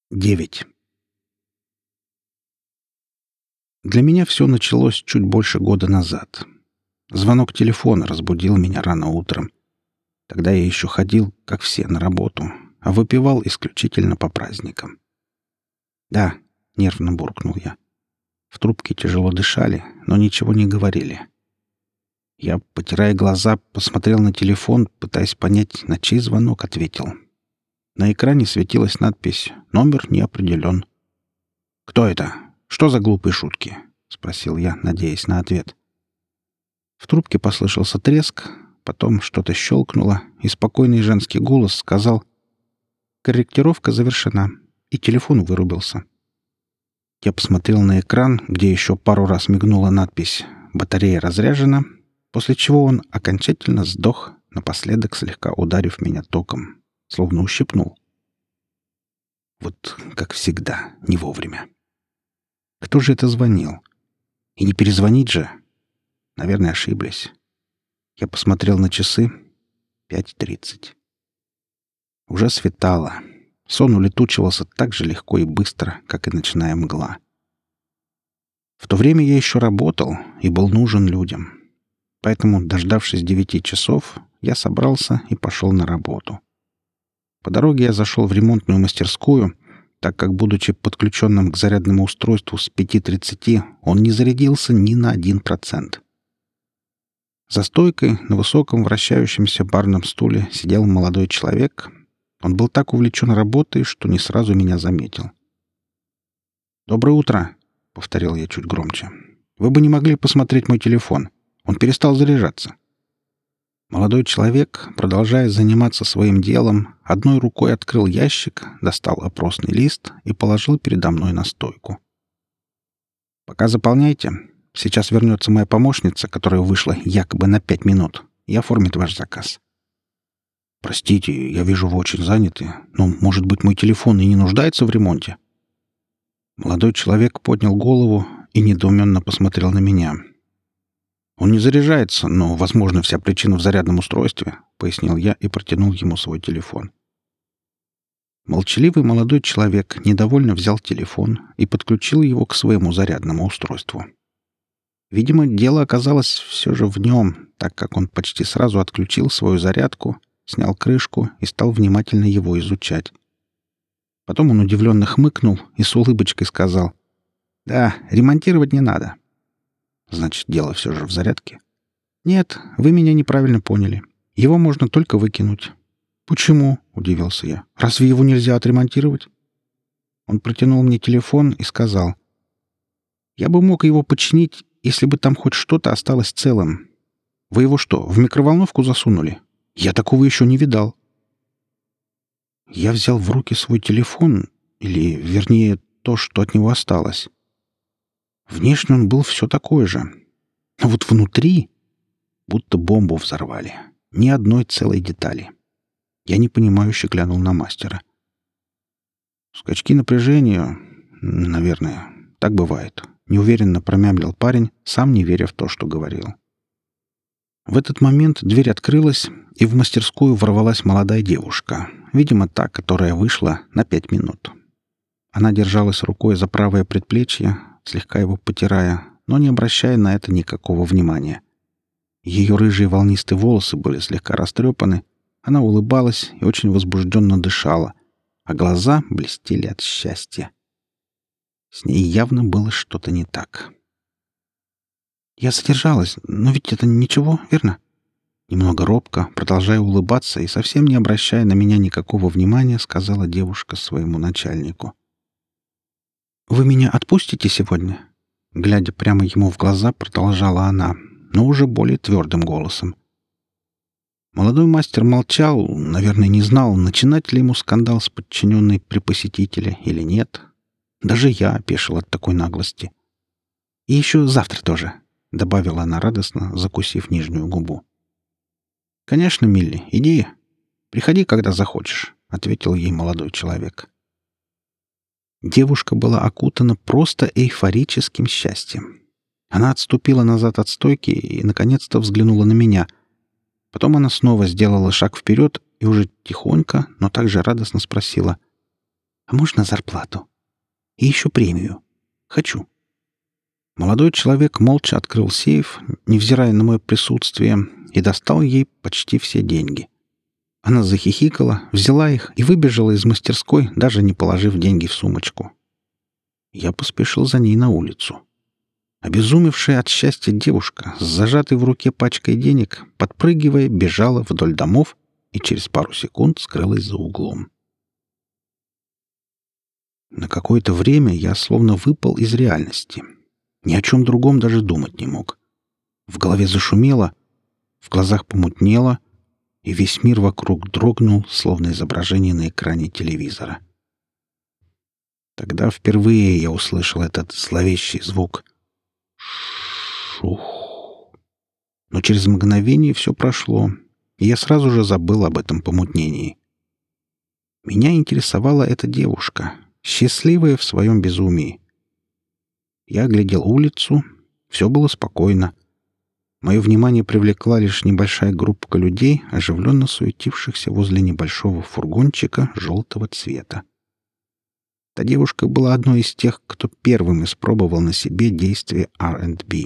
9. Для меня все началось чуть больше года назад. Звонок телефона разбудил меня рано утром. Тогда я еще ходил, как все, на работу, а выпивал исключительно по праздникам. «Да», — нервно буркнул я. В трубке тяжело дышали, но ничего не говорили. Я, потирая глаза, посмотрел на телефон, пытаясь понять, на чей звонок ответил. На экране светилась надпись «Номер не определен». «Кто это? Что за глупые шутки?» — спросил я, надеясь на ответ. В трубке послышался треск, потом что-то щелкнуло, и спокойный женский голос сказал: «Корректировка завершена», и телефон вырубился. Я посмотрел на экран, где еще пару раз мигнула надпись «Батарея разряжена», после чего он окончательно сдох, напоследок слегка ударив меня током, словно ущипнул. Вот как всегда, не вовремя. Кто же это звонил? И не перезвонить же? Наверное, ошиблись. Я посмотрел на часы. 5:30. Уже светало. Сон улетучивался так же легко и быстро, как и ночная мгла. В то время я еще работал и был нужен людям. Поэтому, дождавшись 9 часов, я собрался и пошел на работу. По дороге я зашел в ремонтную мастерскую, так как, будучи подключенным к зарядному устройству с 5:30, он не зарядился ни на 1%. За стойкой на высоком вращающемся барном стуле сидел молодой человек. Он был так увлечен работой, что не сразу меня заметил. «Доброе утро», — повторил я чуть громче. «Вы бы не могли посмотреть мой телефон. Он перестал заряжаться». Молодой человек, продолжая заниматься своим делом, одной рукой открыл ящик, достал опросный лист и положил передо мной на стойку. «Пока заполняйте. Сейчас вернется моя помощница, которая вышла якобы на 5 минут, и оформит ваш заказ». «Простите, я вижу, вы очень заняты, но, может быть, мой телефон и не нуждается в ремонте?» Молодой человек поднял голову и недоуменно посмотрел на меня. «Он не заряжается, но, возможно, вся причина в зарядном устройстве», — пояснил я и протянул ему свой телефон. Молчаливый молодой человек недовольно взял телефон и подключил его к своему зарядному устройству. Видимо, дело оказалось все же в нем, так как он почти сразу отключил свою зарядку, снял крышку и стал внимательно его изучать. Потом он удивленно хмыкнул и с улыбочкой сказал: «Да, ремонтировать не надо». «Значит, дело все же в зарядке?» «Нет, вы меня неправильно поняли. Его можно только выкинуть». «Почему?» — удивился я. «Разве его нельзя отремонтировать?» Он протянул мне телефон и сказал: «Я бы мог его починить, если бы там хоть что-то осталось целым. Вы его что, в микроволновку засунули? Я такого еще не видал». Я взял в руки свой телефон, или, вернее, то, что от него осталось. Внешне он был все такой же. Но вот внутри будто бомбу взорвали. Ни одной целой детали. Я непонимающе глянул на мастера. «Скачки напряжения, наверное, так бывает», — неуверенно промямлил парень, сам не веря в то, что говорил. В этот момент дверь открылась, и в мастерскую ворвалась молодая девушка, видимо, та, которая вышла на 5 минут. Она держалась рукой за правое предплечье, слегка его потирая, но не обращая на это никакого внимания. Ее рыжие волнистые волосы были слегка растрепаны, она улыбалась и очень возбужденно дышала, а глаза блестели от счастья. С ней явно было что-то не так. «Я задержалась, но ведь это ничего, верно?» Немного робко, продолжая улыбаться и совсем не обращая на меня никакого внимания, сказала девушка своему начальнику. «Вы меня отпустите сегодня?» Глядя прямо ему в глаза, продолжала она, но уже более твердым голосом. Молодой мастер молчал, наверное, не знал, начинать ли ему скандал с подчиненной при посетителе или нет. Даже я опешил от такой наглости. «И еще завтра тоже», — добавила она радостно, закусив нижнюю губу. «Конечно, Милли, иди. Приходи, когда захочешь», — ответил ей молодой человек. Девушка была окутана просто эйфорическим счастьем. Она отступила назад от стойки и, наконец-то, взглянула на меня. Потом она снова сделала шаг вперед и уже тихонько, но также радостно спросила: «А можно зарплату? И еще премию. Хочу». Молодой человек молча открыл сейф, невзирая на мое присутствие, и достал ей почти все деньги. Она захихикала, взяла их и выбежала из мастерской, даже не положив деньги в сумочку. Я поспешил за ней на улицу. Обезумевшая от счастья девушка с зажатой в руке пачкой денег, подпрыгивая, бежала вдоль домов и через пару секунд скрылась за углом. На какое-то время я словно выпал из реальности. Ни о чем другом даже думать не мог. В голове зашумело, в глазах помутнело, и весь мир вокруг дрогнул, словно изображение на экране телевизора. Тогда впервые я услышал этот зловещий звук. Шух. Но через мгновение все прошло, и я сразу же забыл об этом помутнении. Меня интересовала эта девушка, счастливая в своем безумии. Я оглядел улицу, все было спокойно. Мое внимание привлекла лишь небольшая группа людей, оживленно суетившихся возле небольшого фургончика желтого цвета. Та девушка была одной из тех, кто первым испробовал на себе действие R&B.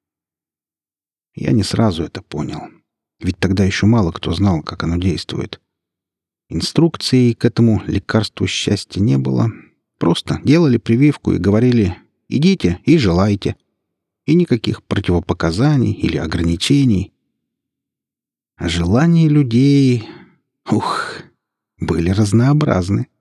Я не сразу это понял, ведь тогда еще мало кто знал, как оно действует. Инструкции к этому лекарству счастья не было. Просто делали прививку и говорили «идите и желайте». И никаких противопоказаний или ограничений. А желания людей, были разнообразны.